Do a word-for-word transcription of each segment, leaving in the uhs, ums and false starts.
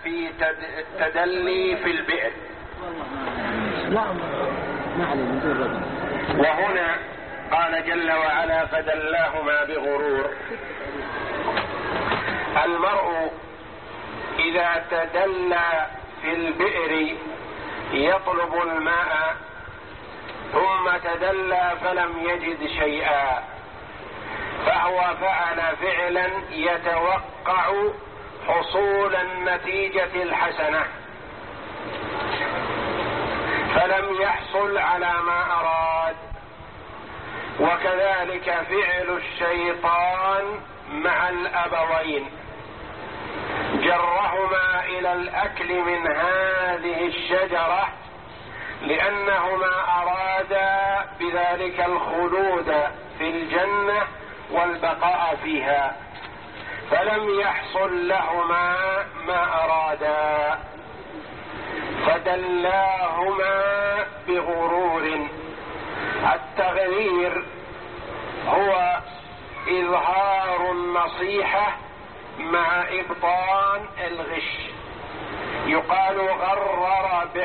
في التدلي في البئر. وهنا قال جل وعلا فدلاهما بغرور. المرء إذا تدلى في البئر يطلب الماء ثم تدلى فلم يجد شيئا، فهو فعل فعلا يتوقع حصول النتيجة الحسنة فلم يحصل على ما أراد. وكذلك فعل الشيطان مع الأبوين، جرهما إلى الأكل من هذه الشجرة لأنهما أرادا بذلك الخلود في الجنة والبقاء فيها، فلم يحصل لهما ما أرادا، فدلاهما بغرور. التغرير هو إظهار النصيحة مع إبطان الغش، يقال غرر به،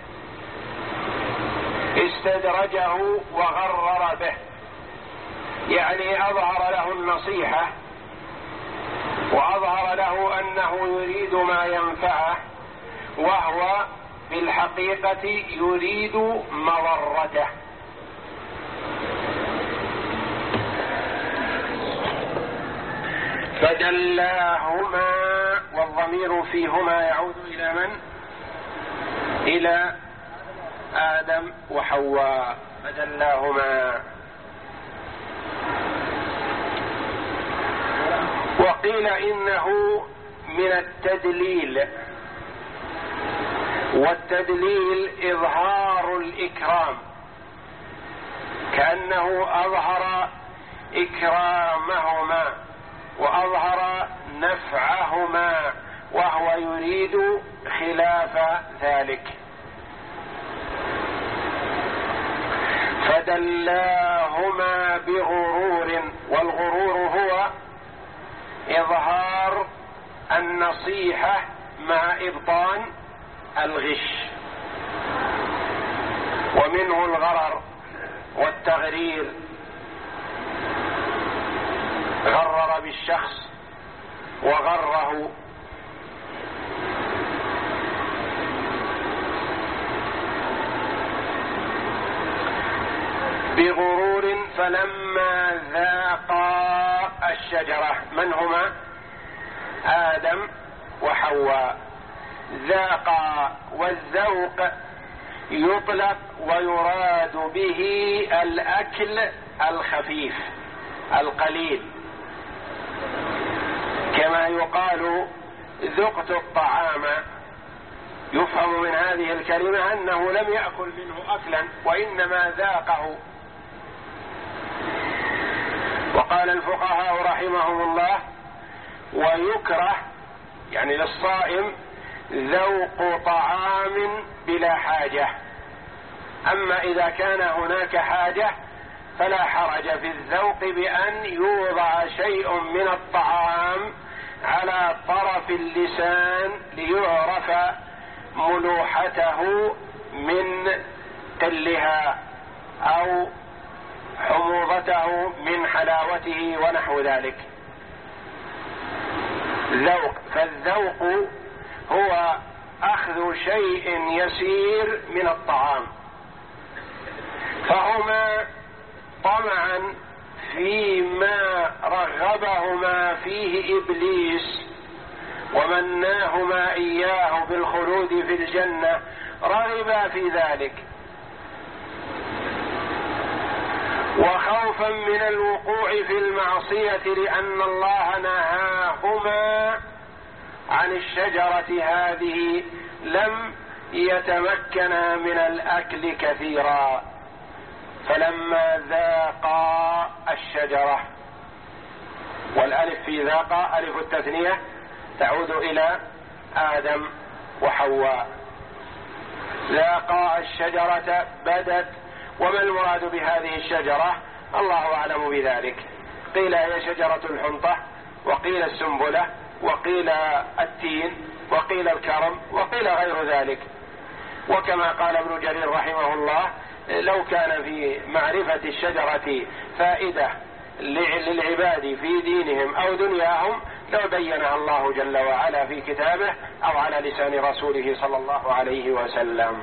استدرجه وغرر به، يعني أظهر له النصيحة وأظهر له أنه يريد ما ينفعه وهو في الحقيقة يريد مضرته. فدلاهما، والضمير فيهما يعود إلى من؟ إلى آدم وحواء. فدلاهما. وقيل إنه من التدليل، والتدليل إظهار الإكرام، كأنه أظهر إكرامهما وأظهر نفعهما وهو يريد خلاف ذلك. فدلاهما بغرور، والغرور هو إظهار النصيحة مع إبطان الغش، ومنه الغرر والتغرير، غرر بالشخص وغره. بغرور. فلما ذاقا الشجرة، من هما؟ آدم وحواء. ذاقا، والذوق يطلق ويراد به الأكل الخفيف القليل، كما يقال ذقت الطعام، يفهم من هذه الكلمة أنه لم يأكل منه أكلا وإنما ذاقه. وقال الفقهاء رحمهم الله ويكره يعني للصائم ذوق طعام بلا حاجة، أما إذا كان هناك حاجة فلا حرج في الذوق بأن يوضع شيء من الطعام على طرف اللسان ليعرف ملوحته من تلها أو حموضته من حلاوته ونحو ذلك. ذوق، فالذوق هو أخذ شيء يسير من الطعام، فهما طمعا فيما رغبهما فيه إبليس ومناهما إياه بالخلود في الجنة، رغبا في ذلك، وخوفا من الوقوع في المعصية لأن الله نهاهما عن الشجرة هذه لم يتمكنا من الأكل كثيرا. فلما ذاقا الشجرة، والألف في ذاقا ألف التثنية تعود إلى آدم وحواء. ذاقا الشجرة بدت، وما المراد بهذه الشجرة؟ الله أعلم بذلك. قيل هي شجرة الحنطة، وقيل السنبلة، وقيل التين وقيل الكرم وقيل غير ذلك. وكما قال ابن جرير رحمه الله: لو كان في معرفة الشجرة فائدة للعباد في دينهم أو دنياهم لو بينها الله جل وعلا في كتابه أو على لسان رسوله صلى الله عليه وسلم.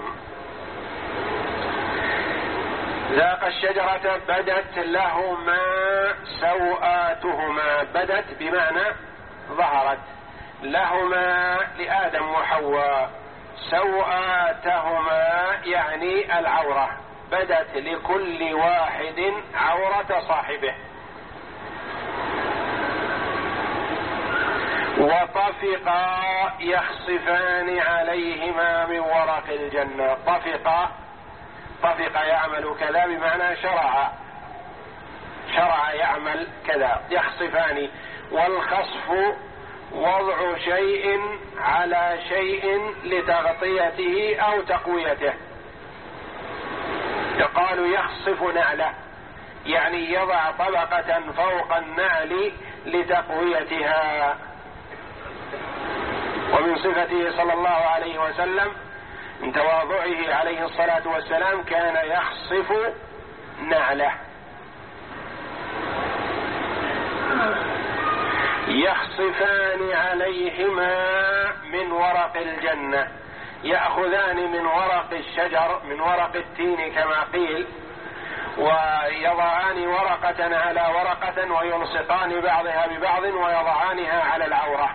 ذاق الشجرة بدت لهما سوآتهما، بدت بمعنى ظهرت، لهما لآدم وحواء، سوآتهما يعني العورة، بدت لكل واحد عورة صاحبه. وطفقا يخصفان عليهما من ورق الجنة. طفقا طفق يعمل كذا بمعنى شرع، شرع يعمل كذا، يخصفان. والخصف وضع شيء على شيء لتغطيته أو تقويته، يقال يخصف نعله، يعني يضع طبقة فوق النعل لتقويتها. ومن صفته صلى الله عليه وسلم من تواضعه عليه الصلاة والسلام كان يخصف نعله. يخصفان عليهما من ورق الجنة، يأخذان من ورق الشجر، من ورق التين كما قيل، ويضعان ورقة على ورقة ويلصقان بعضها ببعض ويضعانها على العورة.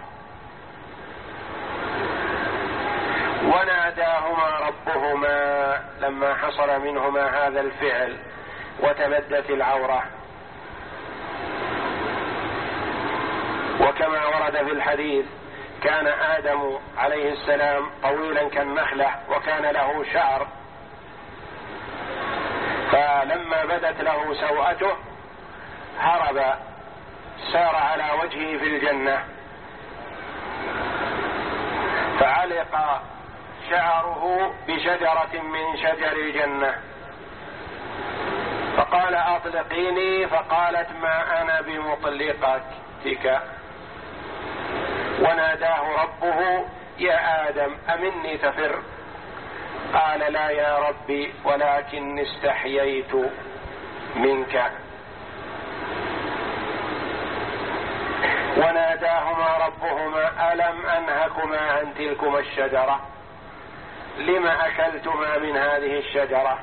وناداهما ربهما لما حصل منهما هذا الفعل وتبدت العورة. وكما ورد في الحديث كان آدم عليه السلام طويلا كالنخلة وكان له شعر، فلما بدت له سوءته هرب، سار على وجهه في الجنة، فعلق شعره بشجرة من شجر الجنة، فقال أطلقيني، فقالت ما أنا بمطلقتك. وناداه ربه يا آدم أمني تفر؟ قال لا يا ربي ولكن استحييت منك. وناداهما ربهما ألم أنهكما عن تلكما الشجرة لما أكلتما من هذه الشجرة؟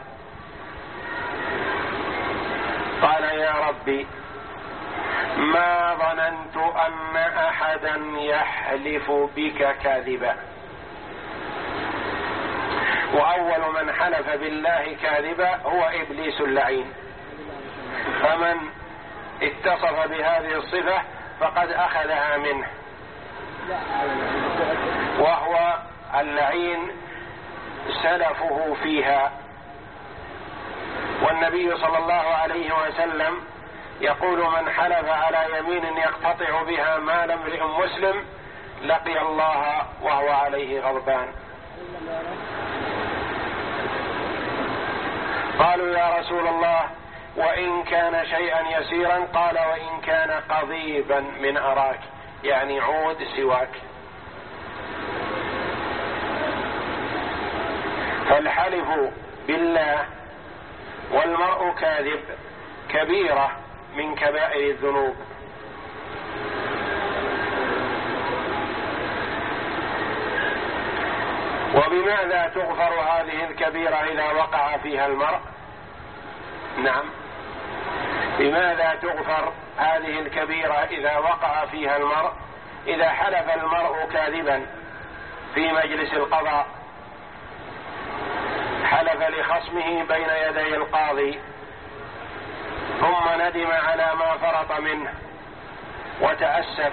قال يا ربي ما ظننت أن أحدا يحلف بك كاذبا. وأول من حلف بالله كاذبا هو إبليس اللعين، فمن اتصف بهذه الصفة فقد أخذها منه، وهو اللعين سلفه فيها. والنبي صلى الله عليه وسلم يقول من حلف على يمين يقتطع بها مال امرئ مسلم لقي الله وهو عليه غضبان. قالوا يا رسول الله وإن كان شيئا يسيرا؟ قال وإن كان قضيبا من أراك، يعني عود سواك. فالحلف بالله والمرء كاذب كبيرة من كبائر الذنوب. وبماذا تغفر هذه الكبيرة إذا وقع فيها المرء؟ نعم، بماذا تغفر هذه الكبيرة إذا وقع فيها المرء؟ إذا حلف المرء كاذبا في مجلس القضاء، حلف لخصمه بين يدي القاضي ثم ندم على ما فرط منه وتأسف،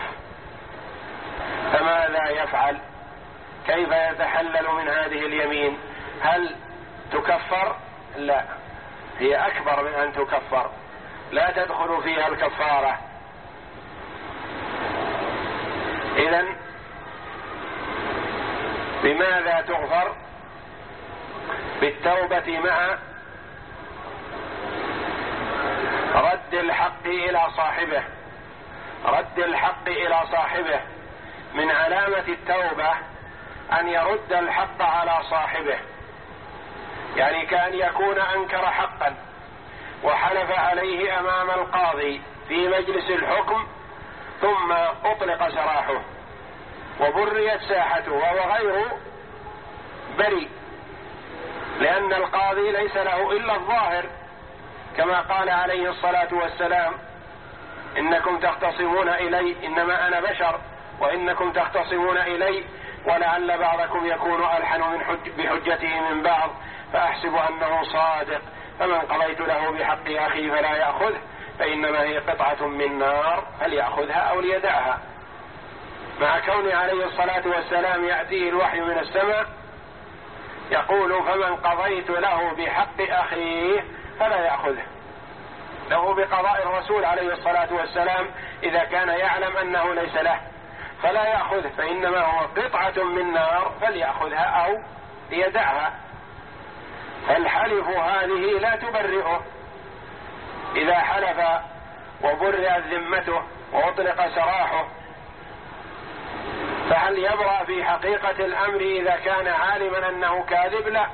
فماذا يفعل؟ كيف يتحلل من هذه اليمين؟ هل تكفر؟ لا، هي أكبر من أن تكفر، لا تدخل فيها الكفارة. إذن بماذا تغفر؟ بالتوبة مع رد الحق إلى صاحبه، رد الحق إلى صاحبه من علامة التوبة أن يرد الحق على صاحبه، يعني كأن يكون أنكر حقا وحلف عليه أمام القاضي في مجلس الحكم ثم أطلق سراحه وبريت ساحته وهو غير بريء، لأن القاضي ليس له إلا الظاهر، كما قال عليه الصلاة والسلام: إنكم تختصمون إلي، إنما أنا بشر وإنكم تختصمون إلي ولعل بعضكم يكون ألحن من حج بحجته من بعض فأحسب أنه صادق، فمن قضيت له بحق أخي فلا يأخذه فإنما هي قطعة من نار فليأخذها أو ليدعها، مع كون عليه الصلاة والسلام يأتيه الوحي من السماء يقول: فمن قضيت له بحق أخيه فلا يأخذه، له بقضاء الرسول عليه الصلاة والسلام إذا كان يعلم أنه ليس له فلا يأخذه، فإنما هو قطعة من نار فليأخذها أو ليدعها. فالحلف هذه لا تبرئه، إذا حلف وبرئت ذمته وأطلق سراحه فهل يبرأ في حقيقة الأمر إذا كان عالما أنه كاذب؟ لا.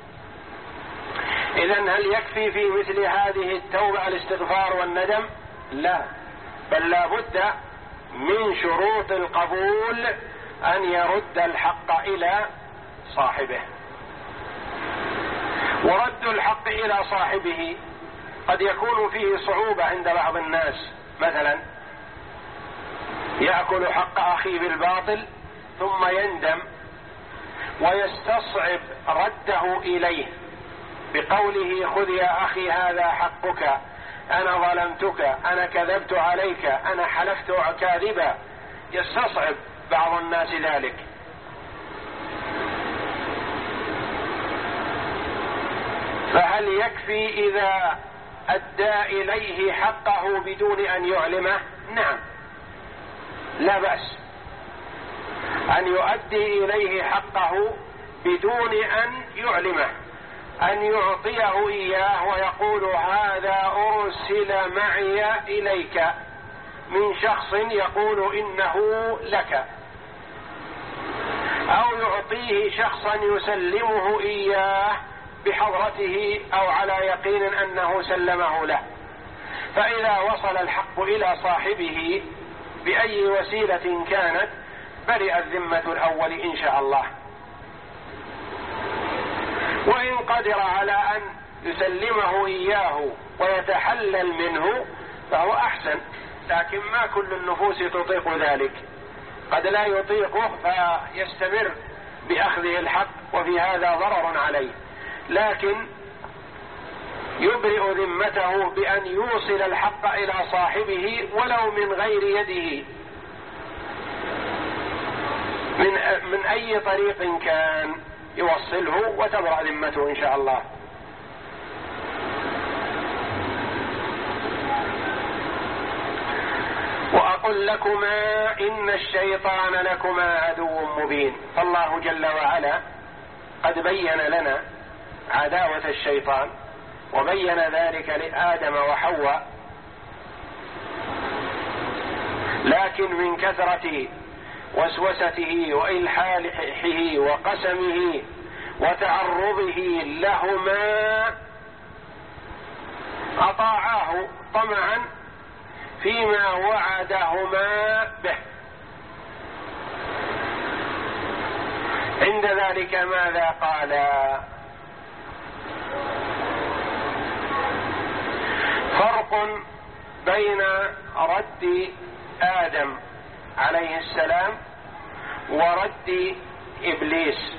إذن هل يكفي في مثل هذه التوبة الاستغفار والندم؟ لا، بل لا بد من شروط القبول أن يرد الحق إلى صاحبه. ورد الحق إلى صاحبه قد يكون فيه صعوبة عند بعض الناس، مثلا يأكل حق أخيه بالباطل ثم يندم ويستصعب رده إليه بقوله: خذ يا أخي هذا حقك، أنا ظلمتك، أنا كذبت عليك، أنا حلفت كاذبا. يستصعب بعض الناس ذلك، فهل يكفي إذا أدى إليه حقه بدون أن يعلمه؟ نعم، لا بأس أن يؤدي إليه حقه بدون أن يعلمه، أن يعطيه إياه ويقول: هذا أرسل معي إليك من شخص يقول إنه لك، أو يعطيه شخصا يسلمه إياه بحضرته أو على يقين أنه سلمه له، فإذا وصل الحق إلى صاحبه بأي وسيلة كانت برئت ذمة الأول إن شاء الله. وإن قدر على أن يسلمه إياه ويتحلل منه فهو أحسن، لكن ما كل النفوس تطيق ذلك، قد لا يطيقه فيستمر بأخذه الحق وفي هذا ضرر عليه، لكن يبرئ ذمته بأن يوصل الحق إلى صاحبه ولو من غير يده، من, من أي طريق كان يوصله وتبرأ ذمته إن شاء الله. وأقل لكما إن الشيطان لكما عدو مبين. فالله جل وعلا قد بين لنا عداوة الشيطان وبين ذلك لآدم وحواء، لكن من كثرة وسوسته وإلحاحه وقسمه وتعرضه لهما أطاعاه طمعا فيما وعدهما به. عند ذلك ماذا قال؟ فرق بين رد آدم عليه السلام ورد إبليس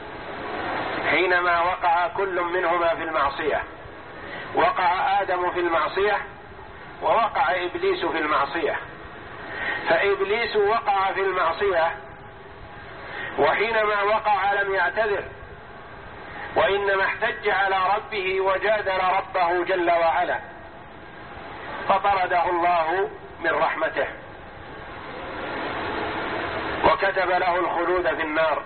حينما وقع كل منهما في المعصية. وقع آدم في المعصية ووقع إبليس في المعصية، فإبليس وقع في المعصية وحينما وقع لم يعتذر، وإنما احتج على ربه وجادل ربه جل وعلا، فطرده الله من رحمته وكتب له الخلود في النار.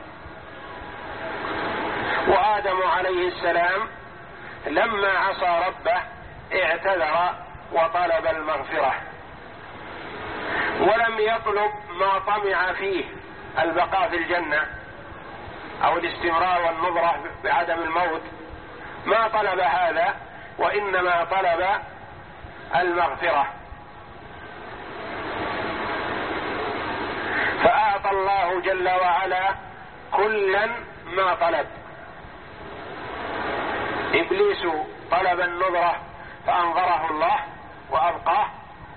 وآدم عليه السلام لما عصى ربه اعتذر وطلب المغفرة ولم يطلب ما طمع فيه البقاء في الجنة أو الاستمرار والنظرة بعدم الموت، ما طلب هذا، وإنما طلب المغفرة. فأعطى الله جل وعلا كلا ما طلب. إبليس طلب النظرة فأنظره الله وأبقاه،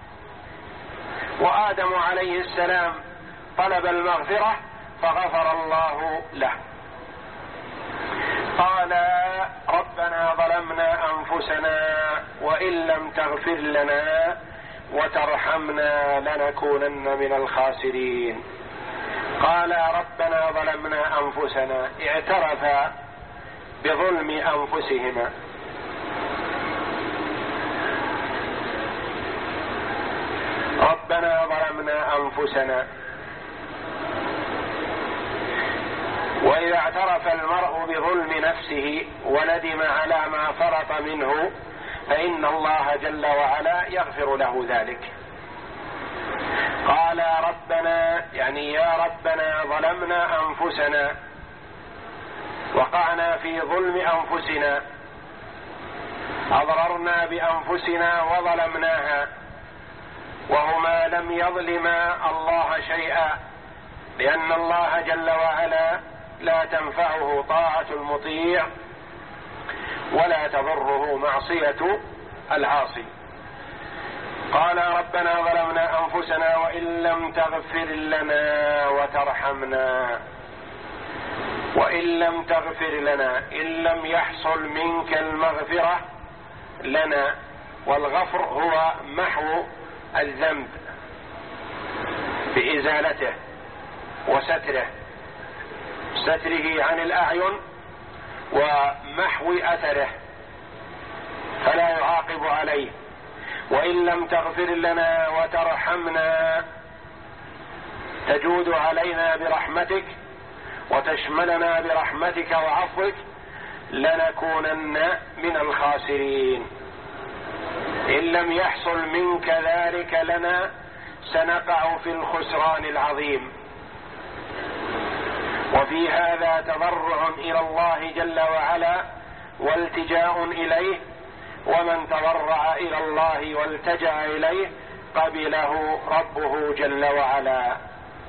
وآدم عليه السلام طلب المغفرة فغفر الله له. قال ربنا ظلمنا أنفسنا وإن لم تغفر لنا وترحمنا لنكونن من الخاسرين. قال ربنا ظلمنا أنفسنا، اعترف بظلم أنفسهما. ربنا ظلمنا أنفسنا، وإذا اعترف المرء بظلم نفسه وندم على ما فرط منه فإن الله جل وعلا يغفر له ذلك. قال ربنا، يعني يا ربنا ظلمنا أنفسنا، وقعنا في ظلم أنفسنا، أضررنا بأنفسنا وظلمناها، وهما لم يظلما الله شيئا، لأن الله جل وعلا لا تنفعه طاعة المطيع ولا تضره معصية العاصي. قال ربنا ظلمنا أنفسنا وإن لم تغفر لنا وترحمنا، وإن لم تغفر لنا، إن لم يحصل منك المغفرة لنا. والغفر هو محو الذنب بإزالته وستره، ستره عن الأعين ومحو أثره فلا يعاقب عليه. وإن لم تغفر لنا وترحمنا، تجود علينا برحمتك وتشملنا برحمتك وعفوك، لنكونن من الخاسرين. إن لم يحصل منك ذلك لنا سنقع في الخسران العظيم. وفي هذا تضرع إلى الله جل وعلا والتجاء إليه، ومن تضرع إلى الله والتجأ إليه قبله ربه جل وعلا.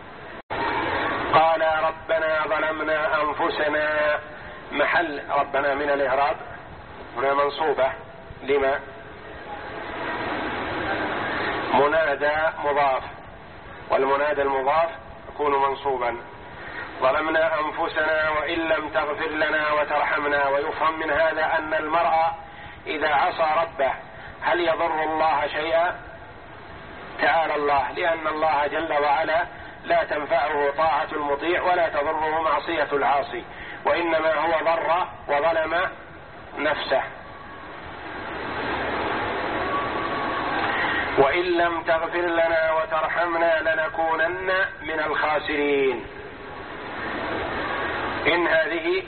قال ربنا ظلمنا أنفسنا، محل ربنا من الإعراب هنا منصوبة لما؟ منادى مضاف، والمنادى المضاف يكون منصوبا. ظلمنا أنفسنا وإن لم تغفر لنا وترحمنا. ويفهم من هذا أن المرء إذا عصى ربه هل يضر الله شيئا؟ تعالى الله، لأن الله جل وعلا لا تنفعه طاعة المطيع ولا تضره معصية العاصي، وإنما هو ضر وظلم نفسه. وإن لم تغفر لنا وترحمنا لنكونن من الخاسرين. إن هذه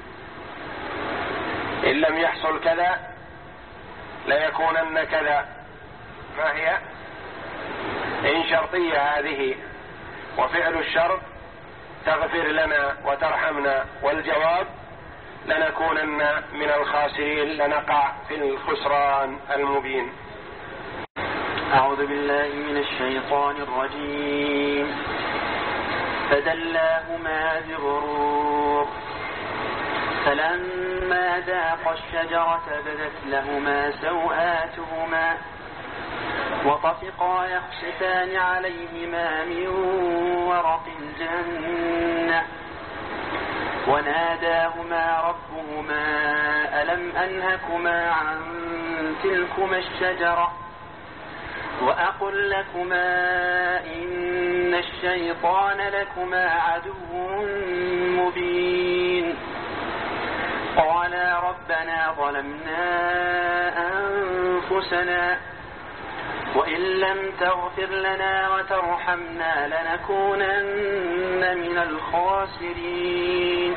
إن لم يحصل كذا ليكونن كذا، ما هي؟ إن شرطية هذه، وفعل الشرط تغفر لنا وترحمنا، والجواب لنكونن من الخاسرين، لنقع في الخسران المبين. أعوذ بالله من الشيطان الرجيم. فدلاهما بغرور، فلما ذاقا الشجرة بدت لهما سوآتهما وطفقا يخصفان عليهما من ورق الجنة، وناداهما ربهما ألم أنهكما عن تلكما الشجرة وأقل لكما إن الشيطان لكما عدو مبين. قالا ربنا ظلمنا أنفسنا وإن لم تغفر لنا وترحمنا لنكونن من الخاسرين.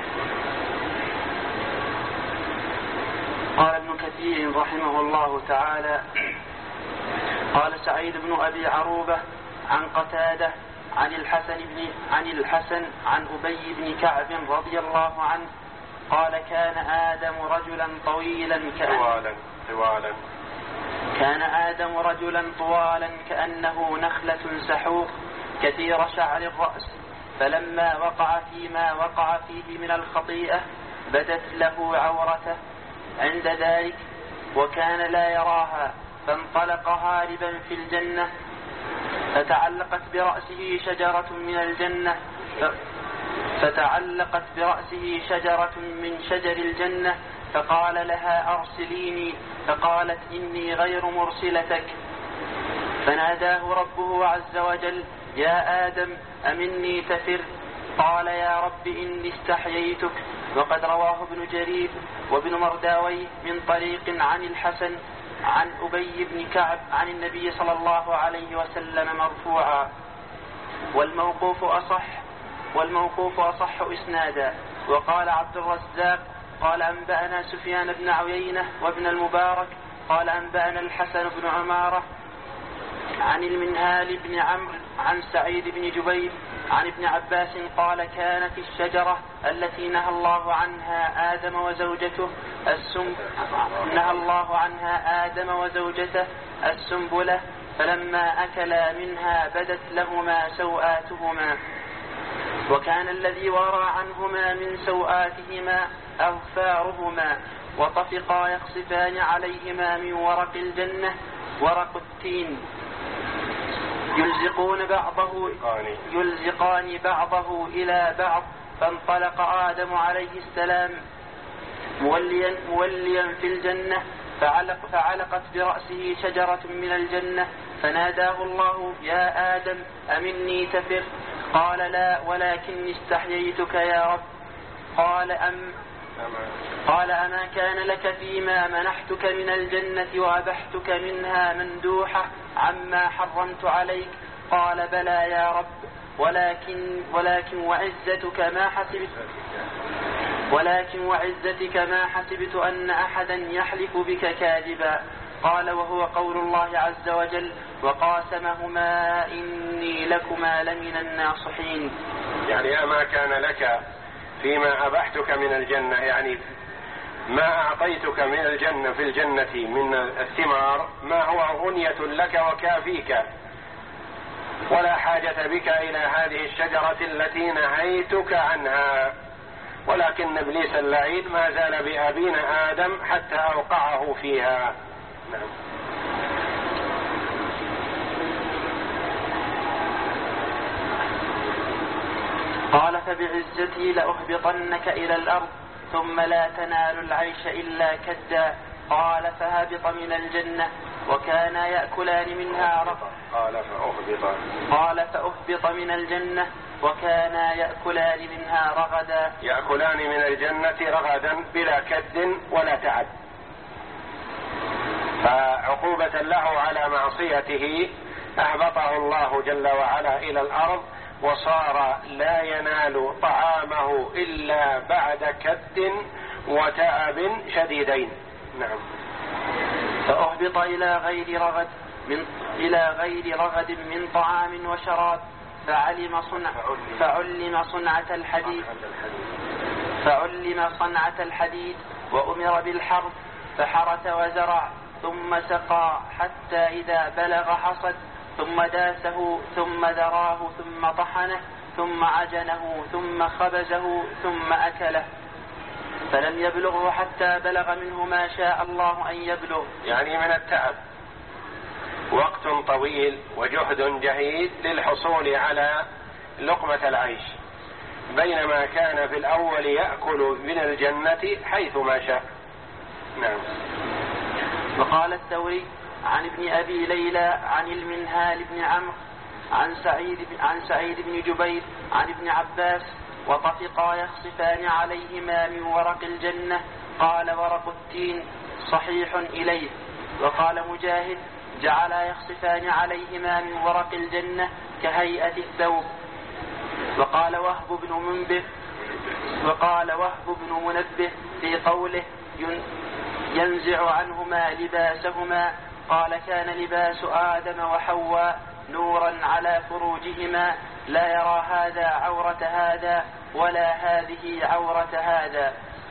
قال ابن كثير رحمه الله تعالى: قال سعيد بن أبي عروبة عن قتادة عن الحسن بن عن الحسن عن أبي بن كعب رضي الله عنه قال كان آدم رجلا طويلا كأن طوالا طوالا كان آدم رجلا طوالا كأنه نخلة سحوق كثير شعر الرأس، فلما وقع فيما وقع فيه من الخطيئة بدت له عورته عند ذلك وكان لا يراها، فانطلق هاربا في الجنة، فتعلقت برأسه شجرة من الجنة فتعلقت برأسه شجرة من شجر الجنة فقال لها أرسليني، فقالت إني غير مرسلتك. فناداه ربه عز وجل يا آدم أمني تفر؟ قال يا رب إني استحييتك. وقد رواه ابن جرير وابن مرداويه من طريق عن الحسن عن أبي بن كعب عن النبي صلى الله عليه وسلم مرفوعا، والموقوف أصح والموقوف أصح إسنادا. وقال عبد الرزاق قال أنبأنا سفيان بن عيينة وابن المبارك قال أنبأنا الحسن بن عمارة عن المنهال بن عمرو عن سعيد بن جبير عن ابن عباس قال كانت الشجرة التي نهى الله عنها آدم وزوجته السم نهى الله عنها آدم وزوجته السنبلة، فلما أكلا منها بدت لهما سوآتهما، وكان الذي ورى عنهما من سوآتهما أظفارهما، وطفقا يخصفان عليهما من ورق الجنة ورق التين يلزقون بعضه يلزقان بعضه إلى بعض. فانطلق آدم عليه السلام موليا, موليا في الجنة فعلق فعلقت برأسه شجرة من الجنة، فناداه الله يا آدم أمني تفر؟ قال لا ولكني استحييتك يا رب. قال أم قال أما كان لك فيما منحتك من الجنة وأبحتك منها مندوحة عما حرمت عليك؟ قال بلى يا رب، ولكن ولكن وعزتك ما حسبت ولكن وعزتك ما حسبت أن أحدا يحلف بك كاذبا. قال وهو قول الله عز وجل وقاسمهما إني لكما لمن الناصحين. يعني أما كان لك فيما أبحتك من الجنة، يعني ما أعطيتك من الجنة في الجنة من الثمار ما هو غنية لك وكافيك، ولا حاجة بك إلى هذه الشجرة التي نهيتك عنها، ولكن إبليس اللعين ما زال بأبينا آدم حتى أوقعه فيها. نعم. قال فبعزتي لأهبطنك إلى الأرض ثم لا تنال العيش إلا كدا. قال فهبط من الجنة وكانا يأكلان منها رغدا. قال فأهبط قال فأهبط من الجنة وكانا يأكلان منها رغدا يأكلان من الجنة رغدا بلا كد ولا تعب، فعقوبة له على معصيته أهبطه الله جل وعلا إلى الأرض، وصار لا ينال طعامه إلا بعد كد وتعب شديدين. نعم. فأهبط إلى غير رغد من إلى غير رغد من طعام وشراب، فعلم صنع فعلم صنعة الحديد فعلم صنعة الحديد وأمر بالحرث، فحرث وزرع ثم سقى حتى إذا بلغ حصد، ثم داسه ثم ذراه ثم طحنه ثم عجنه ثم خبزه ثم أكله، فلم يبلغه حتى بلغ منه ما شاء الله أن يبلغ. يعني من التعب وقت طويل وجهد جهيد للحصول على لقمة العيش، بينما كان في الأول يأكل من الجنة حيث ما شاء. نعم. وقال الثوري عن ابن أبي ليلى عن المنهال بن عمرو عن سعيد عن سعيد بن جبير عن ابن عباس وطفقا يخصفان عليهما من ورق الجنة، قال ورق التين صحيح إليه. وقال مجاهد جعلا يخصفان عليهما من ورق الجنة كهيئة الثوب. وقال وهب بن منبه وقال وهب بن منبه في قوله ينزع عنهما لباسهما، قال كان لباس آدم وحواء نورا على فروجهما لا يرى هذا عورة هذا ولا هذه عورة هذا.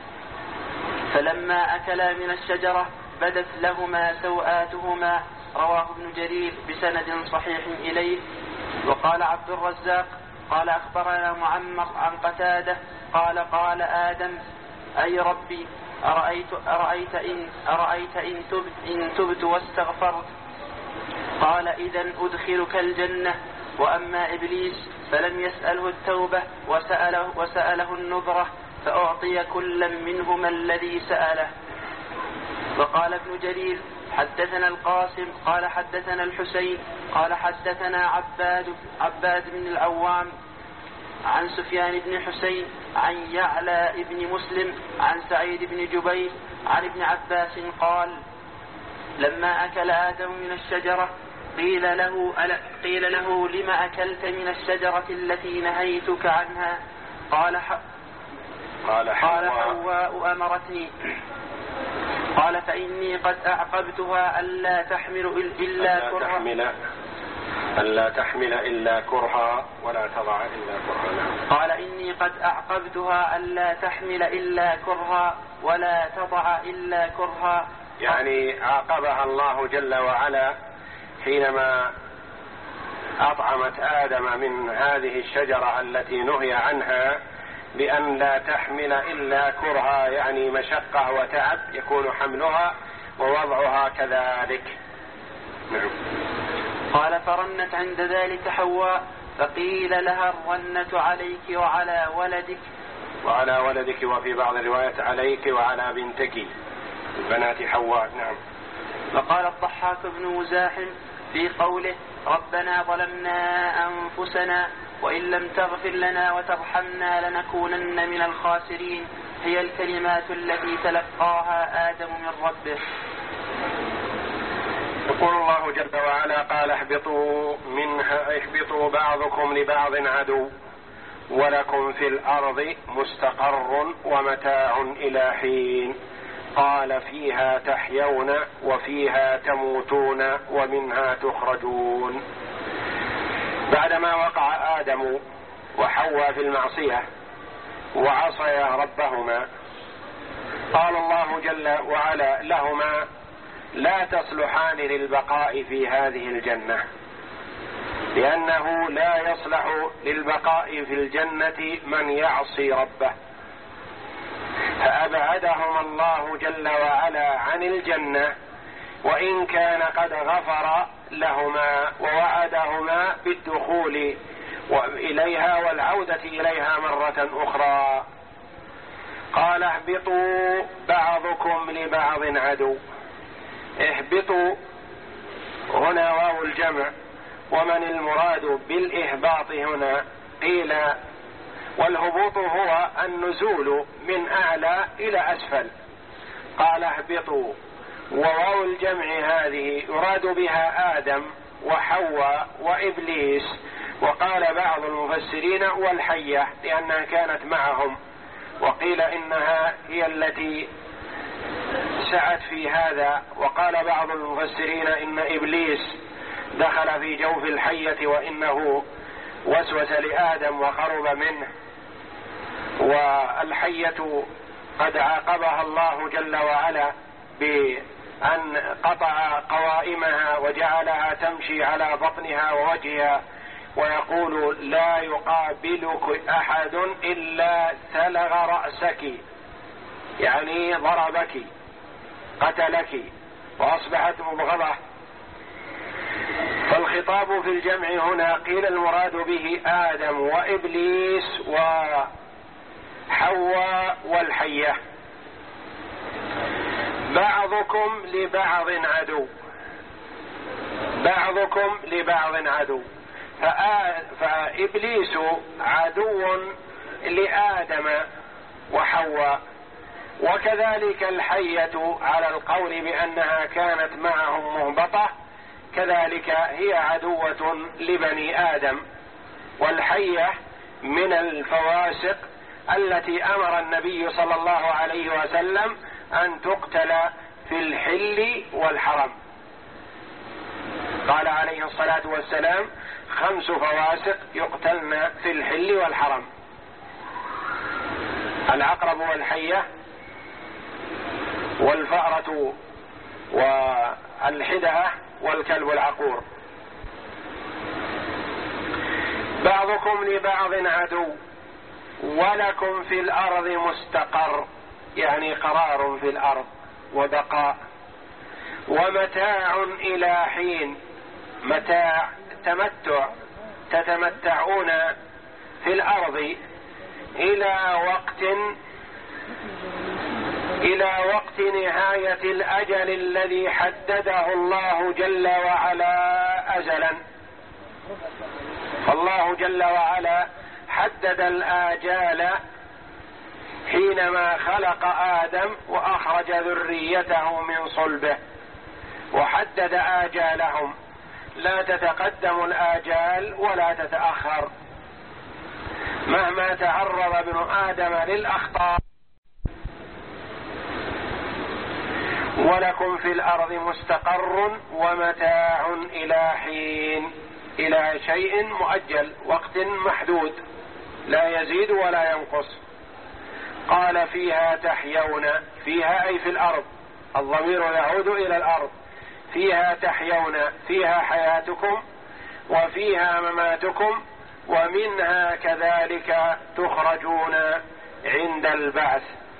فلما أكلا من الشجرة بدت لهما سوآتهما. رواه ابن جرير بسند صحيح إليه. وقال عبد الرزاق قال أخبرنا معمر عن قتادة قال قال آدم أي ربي أرأيت, أرأيت, إن, أرأيت إن, تبت, إن تبت واستغفرت قال إذن أدخلك الجنة. وأما إبليس فلم يسأله التوبة وسأله, وسأله النذرة فأعطي كل منهما الذي سأله. وقال ابن جرير حدثنا القاسم قال حدثنا الحسين قال حدثنا عباد, عباد بن العوام عن سفيان بن حسين عن يعلى بن مسلم عن سعيد بن جبير عن ابن عباس قال لما أكل آدم من الشجرة قيل له, قيل له لما أكلت من الشجرة التي نهيتك عنها قال, قال حواء أمرتني قال فإني قد أعقبتها ألا تحمل إلا كرها ألا تحمل إلا كرها ولا تضع إلا كرها. قال إني قد أعقبتها ألا تحمل إلا كرها ولا تضع إلا كرها. يعني عاقبها الله جل وعلا حينما أطعمت آدم من هذه الشجرة التي نهي عنها بأن لا تحمل إلا كرها، يعني مشقة وتعب يكون حملها ووضعها كذلك. نعم. قال فرنت عند ذلك حواء فقيل لها الرنة عليك وعلى ولدك وعلى ولدك وفي بعض الروايات عليك وعلى بنتك بنات حواء. نعم. وقال الضحاك بن مزاحم في قوله ربنا ظلمنا أنفسنا وإن لم تغفر لنا وترحمنا لنكونن من الخاسرين هي الكلمات التي تلقاها آدم من ربه. يقول الله جل وعلا قال اهبطوا منها اهبطوا بعضكم لبعض عدو ولكم في الأرض مستقر ومتاع إلى حين قال فيها تحيون وفيها تموتون ومنها تخرجون. بعدما وقع آدم وحواء في المعصية وعصيا ربهما قال الله جل وعلا لهما لا تصلحان للبقاء في هذه الجنة، لأنه لا يصلح للبقاء في الجنة من يعصي ربه، فأبعدهما الله جل وعلا عن الجنة وإن كان قد غفر لهما ووعدهما بالدخول إليها والعودة إليها مرة أخرى. قال اهبطوا بعضكم لبعض عدو. اهبطوا هنا واو الجمع، ومن المراد بالإهباط هنا قيل والهبوط هو النزول من أعلى إلى أسفل. قال اهبطوا، وواو الجمع هذه يراد بها آدم وحواء وإبليس، وقال بعض المفسرين والحية لأنها كانت معهم، وقيل إنها هي التي سعت في هذا، وقال بعض المفسرين إن إبليس دخل في جوف الحية وإنه وسوس لآدم وقرب منه، والحية قد عاقبها الله جل وعلا بأن قطع قوائمها وجعلها تمشي على بطنها ووجهها ويقول لا يقابلك أحد إلا سلغ رأسك، يعني ضربك قتلك وأصبحت مبغضة. فالخطاب في الجمع هنا قيل المراد به آدم وإبليس وحواء والحية. بعضكم لبعض عدو، بعضكم لبعض عدو، فإبليس عدو لآدم وحواء، وكذلك الحية على القول بأنها كانت معهم مهبطة كذلك هي عدوة لبني آدم. والحية من الفواسق التي أمر النبي صلى الله عليه وسلم أن تقتل في الحل والحرم. قال عليه الصلاة والسلام خمس فواسق يقتلن في الحل والحرم: العقرب والحية والفأرة والحدأة والكلب العقور. بعضكم لبعض عدو ولكم في الأرض مستقر، يعني قرار في الأرض وبقاء، ومتاع إلى حين، متاع تمتع، تتمتعون في الأرض إلى وقت إلى وقت نهاية الأجل الذي حدده الله جل وعلا أزلا. فالله جل وعلا حدد الآجال حينما خلق آدم وأخرج ذريته من صلبه، وحدد آجالهم، لا تتقدم الآجال ولا تتأخر. مهما تعرض ابن آدم للأخطاء. ولكم في الأرض مستقر ومتاع إلى حين، إلى شيء مؤجل، وقت محدود لا يزيد ولا ينقص. قال: فيها تحيون، فيها أي في الأرض، الضمير يعود إلى الأرض. فيها تحيون، فيها حياتكم وفيها مماتكم ومنها كذلك تخرجون عند البعث.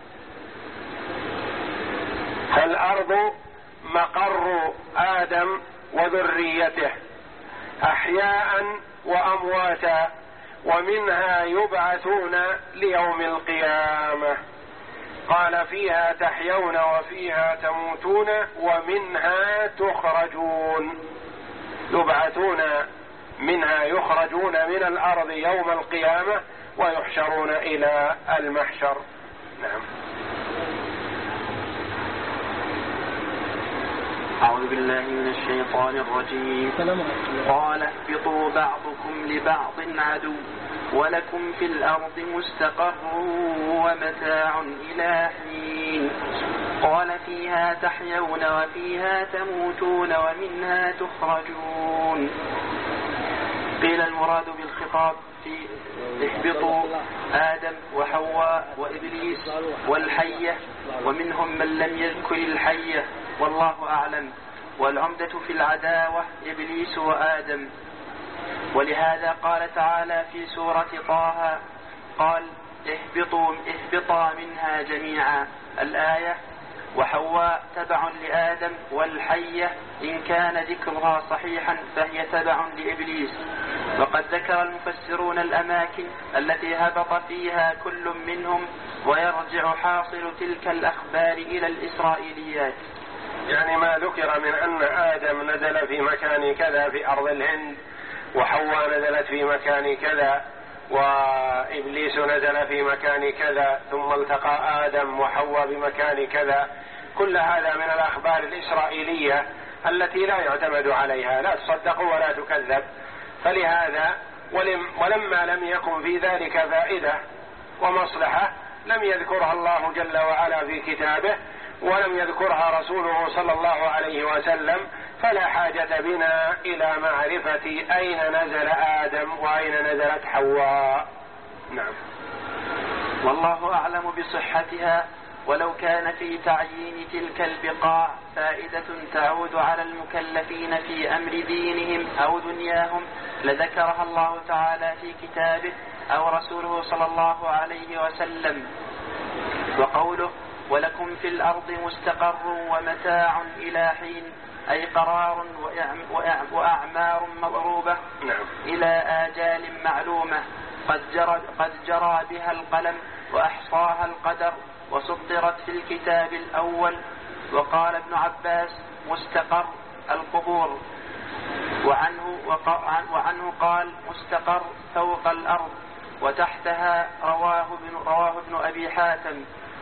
فالأرض مقر آدم وذريته أحياء وأمواتا، ومنها يبعثون ليوم القيامة. قال: فيها تحيون وفيها تموتون ومنها تخرجون، يبعثون منها، يخرجون من الأرض يوم القيامة ويحشرون إلى المحشر. نعم. أعوذ بالله من الشيطان الرجيم. قال: اهبطوا بعضكم لبعض عدو ولكم في الأرض مستقر ومتاع إلى حين. قال: فيها تحيون وفيها تموتون ومنها تخرجون. قيل المراد بالخطاب في اهبطوا آدم وحواء وإبليس والحية، ومنهم من لم يذكر الحية والله أعلم، والعمدة في العداوة إبليس وآدم. ولهذا قال تعالى في سورة طه: قال: اهبطوا اهبطا منها جميعا. الآية. وحواء تبع لآدم، والحية إن كان ذكرها صحيحا فهي تبع لإبليس. وقد ذكر المفسرون الأماكن التي هبط فيها كل منهم، ويرجع حاصل تلك الأخبار إلى الإسرائيليات. يعني ما ذكر من أن آدم نزل في مكان كذا في أرض الهند، وحواء نزلت في مكان كذا، وإبليس نزل في مكان كذا، ثم التقى آدم وحواء بمكان كذا، كل هذا من الأخبار الإسرائيلية التي لا يعتمد عليها، لا تصدق ولا تكذب. فلهذا ولم ولما لم يكن في ذلك فائدة ومصلحة لم يذكرها الله جل وعلا في كتابه، ولم يذكرها رسوله صلى الله عليه وسلم، فلا حاجة بنا إلى معرفة أين نزل آدم وأين نزلت حواء. نعم. والله أعلم بصحتها. ولو كان في تعيين تلك البقاع فائدة تعود على المكلفين في أمر دينهم أو دنياهم لذكرها الله تعالى في كتابه أو رسوله صلى الله عليه وسلم. وقوله: ولكم في الأرض مستقر ومتاع إلى حين، أي قرار وأعمار مضروبة إلى آجال معلومة قد جرى, قد جرى بها القلم وأحصاها القدر وسطرت في الكتاب الأول. وقال ابن عباس: مستقر القبور. وعنه, وعنه قال: مستقر فوق الأرض وتحتها. رواه ابن, رواه ابن أبي حاتم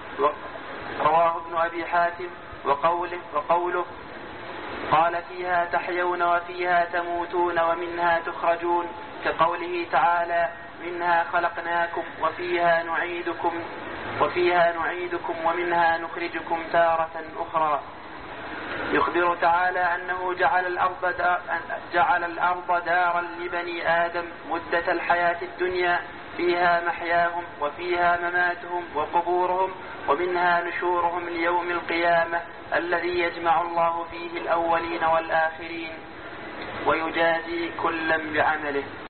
رواه ابن أبي حاتم وقوله, وقوله قال: فيها تحيون وفيها تموتون ومنها تخرجون، كقوله تعالى: منها خلقناكم وفيها نعيدكم وفيها نعيدكم ومنها نخرجكم تارة أخرى. يخبر تعالى أنه جعل الأرض, دار جعل الأرض دارا لبني آدم مدة الحياة الدنيا، فيها محياهم وفيها مماتهم وقبورهم، ومنها نشورهم ليوم القيامة الذي يجمع الله فيه الأولين والآخرين ويجازي كلا بعمله.